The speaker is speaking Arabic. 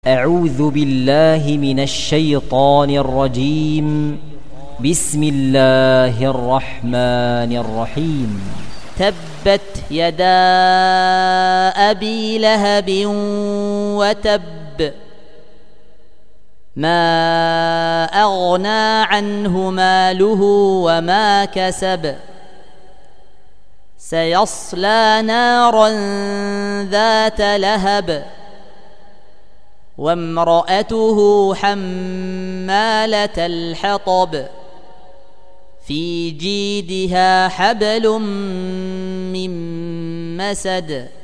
أعوذ بالله من الشيطان الرجيم. بسم الله الرحمن الرحيم. تبت يدا أبي لهب وتب ما أغنى عنه ماله وما كسب سيصلى نارا ذات لهب وامرأته حمالة الحطب في جيدها حبل من مسد